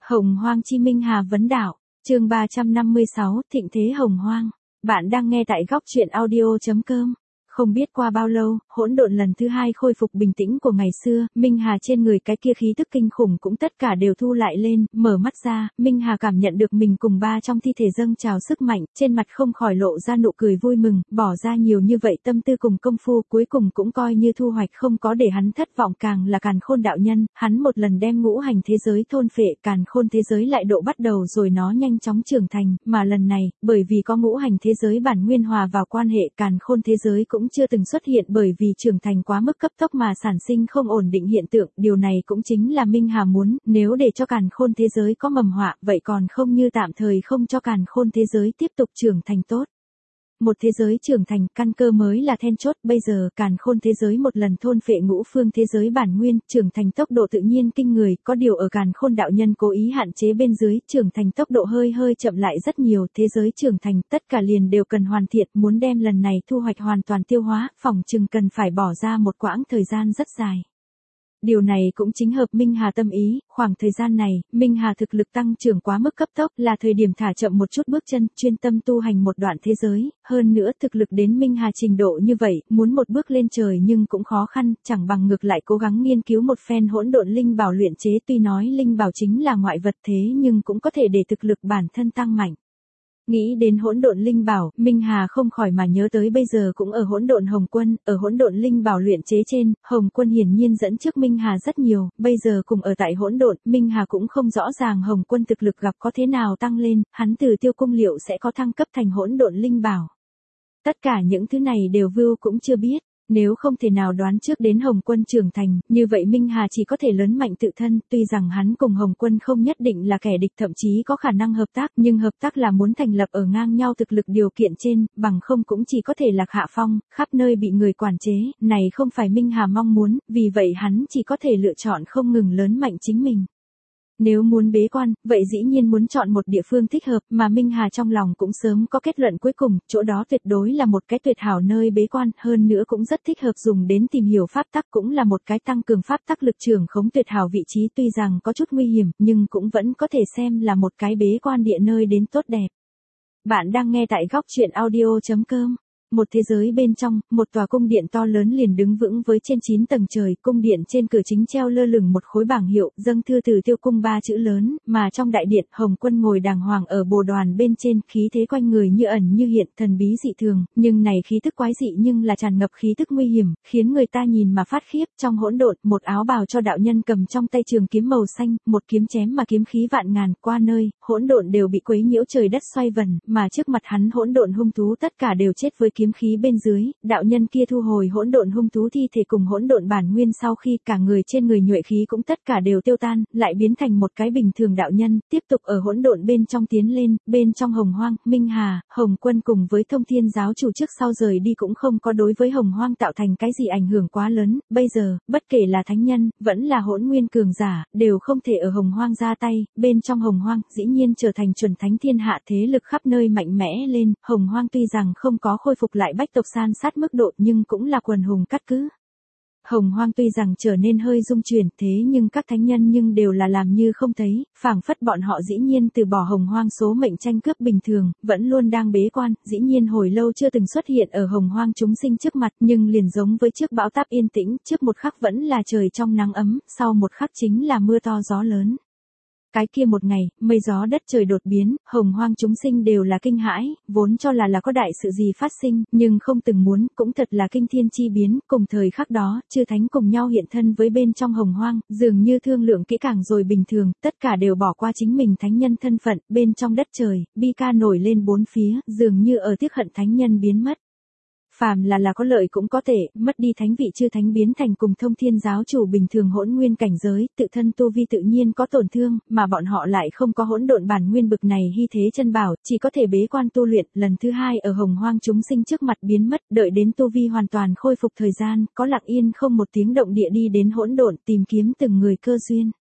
Hồng Hoang Chi Minh Hà vấn đạo, chương 356, Thịnh thế Hồng Hoang. Bạn đang nghe tại góc truyện audio.com. Không biết qua bao lâu, hỗn độn lần thứ hai khôi phục bình tĩnh của ngày xưa, Minh Hà trên người cái kia khí tức kinh khủng cũng tất cả đều thu lại lên, mở mắt ra, Minh Hà cảm nhận được mình cùng ba trong thi thể dâng trào sức mạnh, trên mặt không khỏi lộ ra nụ cười vui mừng, bỏ ra nhiều như vậy tâm tư cùng công phu, cuối cùng cũng coi như thu hoạch không có để hắn thất vọng, càng là Càn Khôn đạo nhân, hắn một lần đem ngũ hành thế giới thôn phệ, Càn Khôn thế giới lại độ bắt đầu rồi nó nhanh chóng trưởng thành, mà lần này, bởi vì có ngũ hành thế giới bản nguyên hòa vào quan hệ, Càn Khôn thế giới cũng chưa từng xuất hiện bởi vì trưởng thành quá mức cấp tốc mà sản sinh không ổn định hiện tượng, điều này cũng chính là Minh Hà muốn, nếu để cho Càn Khôn thế giới có mầm họa, vậy còn không như tạm thời không cho Càn Khôn thế giới tiếp tục trưởng thành tốt. Một thế giới trưởng thành, căn cơ mới là then chốt, bây giờ Càn Khôn thế giới một lần thôn phệ ngũ phương thế giới bản nguyên, trưởng thành tốc độ tự nhiên kinh người, có điều ở Càn Khôn đạo nhân cố ý hạn chế bên dưới, trưởng thành tốc độ hơi chậm lại rất nhiều, thế giới trưởng thành, tất cả liền đều cần hoàn thiện, muốn đem lần này thu hoạch hoàn toàn tiêu hóa, phỏng chừng cần phải bỏ ra một quãng thời gian rất dài. Điều này cũng chính hợp Minh Hà tâm ý, khoảng thời gian này, Minh Hà thực lực tăng trưởng quá mức cấp tốc là thời điểm thả chậm một chút bước chân, chuyên tâm tu hành một đoạn thế giới, hơn nữa thực lực đến Minh Hà trình độ như vậy, muốn một bước lên trời nhưng cũng khó khăn, chẳng bằng ngược lại cố gắng nghiên cứu một phen hỗn độn linh bảo luyện chế, tuy nói linh bảo chính là ngoại vật thế nhưng cũng có thể để thực lực bản thân tăng mạnh. Nghĩ đến hỗn độn linh bảo, Minh Hà không khỏi mà nhớ tới bây giờ cũng ở hỗn độn Hồng Quân, ở hỗn độn linh bảo luyện chế trên, Hồng Quân hiển nhiên dẫn trước Minh Hà rất nhiều, bây giờ cùng ở tại hỗn độn, Minh Hà cũng không rõ ràng Hồng Quân thực lực gặp có thế nào tăng lên, hắn từ Tiêu Cung liệu sẽ có thăng cấp thành hỗn độn linh bảo. Tất cả những thứ này đều Vưu cũng chưa biết. Nếu không thể nào đoán trước đến Hồng Quân trưởng thành, như vậy Minh Hà chỉ có thể lớn mạnh tự thân, tuy rằng hắn cùng Hồng Quân không nhất định là kẻ địch, thậm chí có khả năng hợp tác, nhưng hợp tác là muốn thành lập ở ngang nhau thực lực điều kiện trên, bằng không cũng chỉ có thể lạc hạ phong, khắp nơi bị người quản chế, này không phải Minh Hà mong muốn, vì vậy hắn chỉ có thể lựa chọn không ngừng lớn mạnh chính mình. Nếu muốn bế quan, vậy dĩ nhiên muốn chọn một địa phương thích hợp, mà Minh Hà trong lòng cũng sớm có kết luận cuối cùng, chỗ đó tuyệt đối là một cái tuyệt hảo nơi bế quan, hơn nữa cũng rất thích hợp dùng đến tìm hiểu pháp tắc, cũng là một cái tăng cường pháp tắc lực trưởng khống tuyệt hảo vị trí, tuy rằng có chút nguy hiểm, nhưng cũng vẫn có thể xem là một cái bế quan địa nơi đến tốt đẹp. Bạn đang nghe tại góc truyện audio.com. Một thế giới bên trong, một tòa cung điện to lớn liền đứng vững với trên 9 tầng trời, cung điện trên cửa chính treo lơ lửng một khối bảng hiệu, dâng thư từ Tiêu Cung 3 chữ lớn, mà trong đại điện, Hồng Quân ngồi đàng hoàng ở bồ đoàn bên trên, khí thế quanh người như ẩn như hiện, thần bí dị thường, nhưng này khí tức quái dị nhưng là tràn ngập khí tức nguy hiểm, khiến người ta nhìn mà phát khiếp. Trong hỗn độn, một áo bào cho đạo nhân cầm trong tay trường kiếm màu xanh, một kiếm chém mà kiếm khí vạn ngàn, qua nơi, hỗn độn đều bị quấy nhiễu trời đất xoay vần, mà trước mặt hắn hỗn độn hung thú tất cả đều chết với kiếm khí bên dưới, đạo nhân kia thu hồi hỗn độn hung thú thi thể cùng hỗn độn bản nguyên, sau khi cả người trên người nhuệ khí cũng tất cả đều tiêu tan, lại biến thành một cái bình thường đạo nhân, tiếp tục ở hỗn độn bên trong tiến lên, bên trong Hồng Hoang, Minh Hà, Hồng Quân cùng với Thông Thiên giáo chủ trước sau rời đi cũng không có đối với Hồng Hoang tạo thành cái gì ảnh hưởng quá lớn, bây giờ, bất kể là thánh nhân, vẫn là hỗn nguyên cường giả, đều không thể ở Hồng Hoang ra tay, bên trong Hồng Hoang, dĩ nhiên trở thành chuẩn thánh thiên hạ, thế lực khắp nơi mạnh mẽ lên, Hồng Hoang tuy rằng không có khôi phục lại bách tộc san sát mức độ nhưng cũng là quần hùng cát cứ. Hồng Hoang tuy rằng trở nên hơi rung chuyển thế nhưng các thánh nhân nhưng đều là làm như không thấy, phảng phất bọn họ dĩ nhiên từ bỏ Hồng Hoang số mệnh tranh cướp bình thường, vẫn luôn đang bế quan, dĩ nhiên hồi lâu chưa từng xuất hiện ở Hồng Hoang chúng sinh trước mặt, nhưng liền giống với trước bão táp yên tĩnh, trước một khắc vẫn là trời trong nắng ấm, sau một khắc chính là mưa to gió lớn. Cái kia một ngày, mây gió đất trời đột biến, Hồng Hoang chúng sinh đều là kinh hãi, vốn cho là có đại sự gì phát sinh, nhưng không từng muốn, cũng thật là kinh thiên chi biến, cùng thời khắc đó, chư thánh cùng nhau hiện thân với bên trong Hồng Hoang, dường như thương lượng kỹ càng rồi bình thường, tất cả đều bỏ qua chính mình thánh nhân thân phận, bên trong đất trời, bi ca nổi lên bốn phía, dường như ở tiếc hận thánh nhân biến mất. Phàm là có lợi cũng có tệ, mất đi thánh vị chư thánh biến thành cùng Thông Thiên giáo chủ bình thường hỗn nguyên cảnh giới, tự thân tu vi tự nhiên có tổn thương, mà bọn họ lại không có hỗn độn bản nguyên bực này hy thế chân bảo, chỉ có thể bế quan tu luyện, lần thứ hai ở Hồng Hoang chúng sinh trước mặt biến mất, đợi đến tu vi hoàn toàn khôi phục thời gian, có lặng yên không một tiếng động địa đi đến hỗn độn tìm kiếm từng người cơ duyên.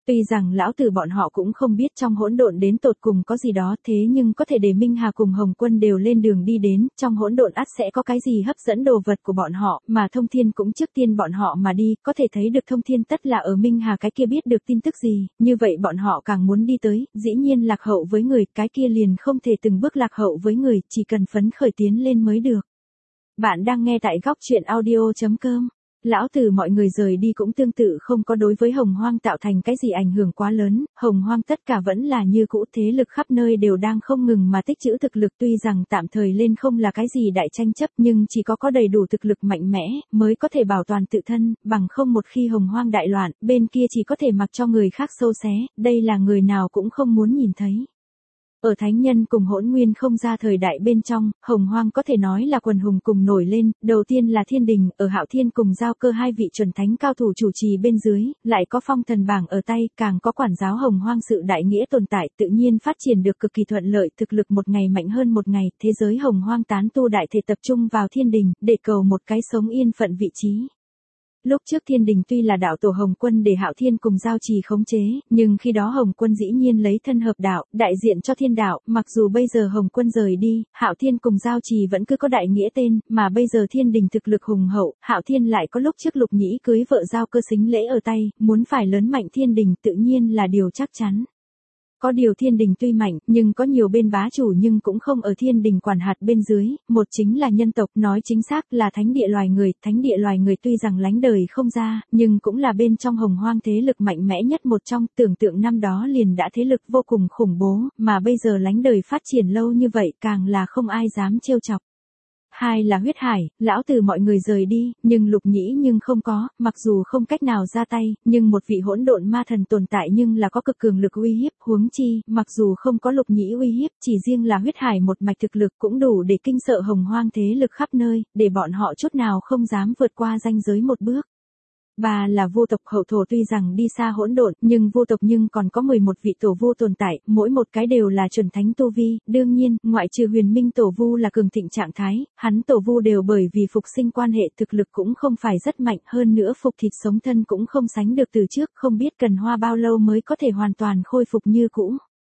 Tuy rằng lão tử bọn họ cũng không biết trong hỗn độn đến tột cùng có gì đó, thế nhưng có thể để Minh Hà cùng Hồng Quân đều lên đường đi đến, trong hỗn độn ắt sẽ có cái gì hấp dẫn đồ vật của bọn họ, mà Thông Thiên cũng trước tiên bọn họ mà đi, có thể thấy được Thông Thiên tất là ở Minh Hà cái kia biết được tin tức gì, như vậy bọn họ càng muốn đi tới, dĩ nhiên lạc hậu với người, cái kia liền không thể từng bước lạc hậu với người, chỉ cần phấn khởi tiến lên mới được. Bạn đang nghe tại góc truyện audio.com. Lão tử mọi người rời đi cũng tương tự không có đối với Hồng Hoang tạo thành cái gì ảnh hưởng quá lớn, Hồng Hoang tất cả vẫn là như cũ, thế lực khắp nơi đều đang không ngừng mà tích trữ thực lực, tuy rằng tạm thời lên không là cái gì đại tranh chấp nhưng chỉ có đầy đủ thực lực mạnh mẽ mới có thể bảo toàn tự thân, bằng không một khi Hồng Hoang đại loạn, bên kia chỉ có thể mặc cho người khác xâu xé, đây là người nào cũng không muốn nhìn thấy. Ở thánh nhân cùng hỗn nguyên không ra thời đại bên trong, Hồng Hoang có thể nói là quần hùng cùng nổi lên, đầu tiên là thiên đình, ở Hạo Thiên cùng Giao Cơ hai vị chuẩn thánh cao thủ chủ trì bên dưới, lại có phong thần bảng ở tay, càng có quản giáo Hồng Hoang sự đại nghĩa tồn tại, tự nhiên phát triển được cực kỳ thuận lợi, thực lực một ngày mạnh hơn một ngày, thế giới Hồng Hoang tán tu đại thể tập trung vào thiên đình, để cầu một cái sống yên phận vị trí. Lúc trước thiên đình tuy là đạo tổ Hồng Quân để Hạo Thiên cùng Giao Trì khống chế, nhưng khi đó Hồng Quân dĩ nhiên lấy thân hợp đạo, đại diện cho thiên đạo, mặc dù bây giờ Hồng Quân rời đi, Hạo Thiên cùng Giao Trì vẫn cứ có đại nghĩa tên, mà bây giờ thiên đình thực lực hùng hậu, Hạo Thiên lại có lúc trước Lục Nhĩ cưới vợ Giao Cơ xính lễ ở tay, muốn phải lớn mạnh thiên đình tự nhiên là điều chắc chắn. Có điều thiên đình tuy mạnh, nhưng có nhiều bên bá chủ nhưng cũng không ở thiên đình quản hạt bên dưới, một chính là nhân tộc, nói chính xác là thánh địa loài người tuy rằng lánh đời không ra, nhưng cũng là bên trong Hồng Hoang thế lực mạnh mẽ nhất một trong, tưởng tượng năm đó liền đã thế lực vô cùng khủng bố, mà bây giờ lánh đời phát triển lâu như vậy càng là không ai dám trêu chọc. Hai là huyết hải, lão tử mọi người rời đi, nhưng Lục Nhĩ nhưng không có, mặc dù không cách nào ra tay, nhưng một vị hỗn độn ma thần tồn tại nhưng là có cực cường lực uy hiếp, huống chi, mặc dù không có Lục Nhĩ uy hiếp, chỉ riêng là huyết hải một mạch thực lực cũng đủ để kinh sợ Hồng Hoang thế lực khắp nơi, để bọn họ chút nào không dám vượt qua ranh giới một bước. Ba là vô tộc hậu thổ, tuy rằng đi xa hỗn độn, nhưng vô tộc nhưng còn có 11 vị tổ vu tồn tại, mỗi một cái đều là chuẩn thánh tu vi, đương nhiên, ngoại trừ Huyền Minh tổ vu là cường thịnh trạng thái, hắn tổ vu đều bởi vì phục sinh quan hệ thực lực cũng không phải rất mạnh, hơn nữa phục thịt sống thân cũng không sánh được từ trước, không biết cần hoa bao lâu mới có thể hoàn toàn khôi phục như cũ.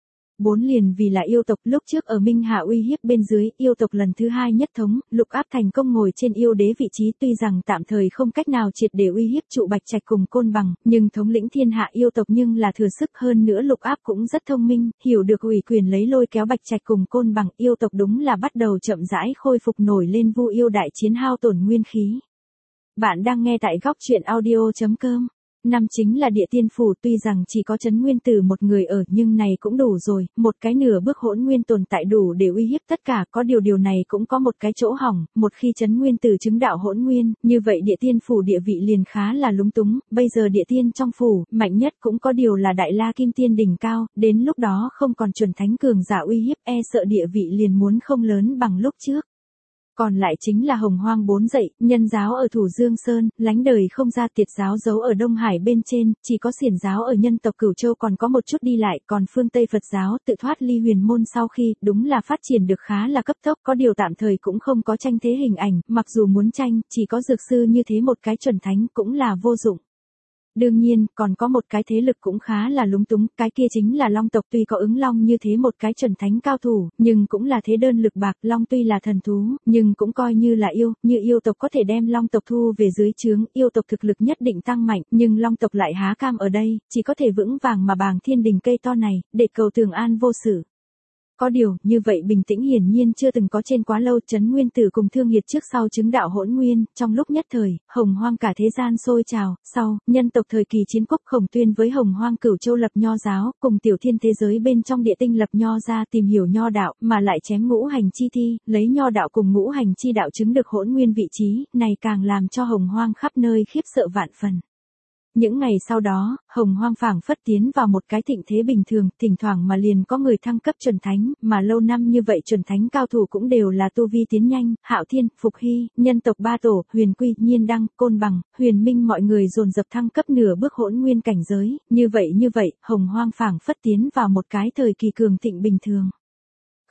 4 liền vì là yêu tộc, lúc trước ở Minh Hạ uy hiếp bên dưới, yêu tộc lần thứ 2 nhất thống, Lục Áp thành công ngồi trên yêu đế vị trí, tuy rằng tạm thời không cách nào triệt để uy hiếp trụ Bạch Trạch cùng Côn Bằng, nhưng thống lĩnh thiên hạ yêu tộc nhưng là thừa sức, hơn nữa Lục Áp cũng rất thông minh, hiểu được ủy quyền lấy lôi kéo Bạch Trạch cùng Côn Bằng, yêu tộc đúng là bắt đầu chậm rãi khôi phục nổi lên vu yêu đại chiến hao tổn nguyên khí. Bạn đang nghe tại góc truyện audio.com. Năm chính là địa tiên phủ, tuy rằng chỉ có Trấn Nguyên Tử một người ở nhưng này cũng đủ rồi, một cái nửa bước hỗn nguyên tồn tại đủ để uy hiếp tất cả, có điều này cũng có một cái chỗ hỏng, một khi Trấn Nguyên Tử chứng đạo hỗn nguyên, như vậy địa tiên phủ địa vị liền khá là lúng túng, bây giờ địa tiên trong phủ, mạnh nhất cũng có điều là Đại La Kim Tiên đỉnh cao, đến lúc đó không còn chuẩn thánh cường giả uy hiếp, e sợ địa vị liền muốn không lớn bằng lúc trước. Còn lại chính là Hồng Hoang 4 dậy, nhân giáo ở Thủ Dương Sơn, lánh đời không ra, Tiệt giáo giấu ở Đông Hải bên trên, chỉ có Xiển giáo ở nhân tộc Cửu Châu còn có một chút đi lại, còn phương Tây Phật giáo tự thoát ly huyền môn sau khi, đúng là phát triển được khá là cấp tốc, có điều tạm thời cũng không có tranh thế hình ảnh, mặc dù muốn tranh, chỉ có dược sư như thế một cái chuẩn thánh cũng là vô dụng. Đương nhiên, còn có một cái thế lực cũng khá là lúng túng, cái kia chính là Long tộc, tuy có ứng Long như thế một cái chuẩn thánh cao thủ, nhưng cũng là thế đơn lực bạc, Long tuy là thần thú, nhưng cũng coi như là như yêu tộc có thể đem Long tộc thu về dưới trướng, yêu tộc thực lực nhất định tăng mạnh, nhưng Long tộc lại há cam ở đây, chỉ có thể vững vàng mà bàng thiên đình cây to này, để cầu tường an vô sự. Có điều, như vậy bình tĩnh hiển nhiên chưa từng có trên quá lâu, Trấn Nguyên Tử cùng Thương Hiệt trước sau chứng đạo hỗn nguyên, trong lúc nhất thời, Hồng Hoang cả thế gian sôi trào, sau, nhân tộc thời kỳ chiến quốc Khổng Tuyên với Hồng Hoang Cửu Châu lập nho giáo, cùng tiểu thiên thế giới bên trong địa tinh lập nho ra tìm hiểu nho đạo, mà lại chém ngũ hành chi thi, lấy nho đạo cùng ngũ hành chi đạo chứng được hỗn nguyên vị trí, này càng làm cho Hồng Hoang khắp nơi khiếp sợ vạn phần. Những ngày sau đó, Hồng Hoang phảng phất tiến vào một cái thịnh thế bình thường, thỉnh thoảng mà liền có người thăng cấp chuẩn thánh, mà lâu năm như vậy chuẩn thánh cao thủ cũng đều là tu vi tiến nhanh, Hạo Thiên, Phục Hy, nhân tộc Ba Tổ, Huyền Quy, Nhiên Đăng, Côn Bằng, Huyền Minh mọi người dồn dập thăng cấp nửa bước hỗn nguyên cảnh giới, như vậy, Hồng Hoang phảng phất tiến vào một cái thời kỳ cường thịnh bình thường.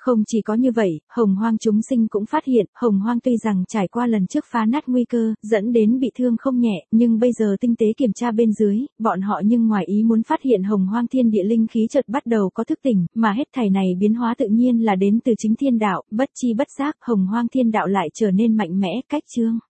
Không chỉ có như vậy, Hồng Hoang chúng sinh cũng phát hiện, Hồng Hoang tuy rằng trải qua lần trước phá nát nguy cơ, dẫn đến bị thương không nhẹ, nhưng bây giờ tinh tế kiểm tra bên dưới, bọn họ nhưng ngoài ý muốn phát hiện Hồng Hoang thiên địa linh khí chợt bắt đầu có thức tỉnh, mà hết thảy này biến hóa tự nhiên là đến từ chính thiên đạo, bất chi bất giác, Hồng Hoang thiên đạo lại trở nên mạnh mẽ, cách chương.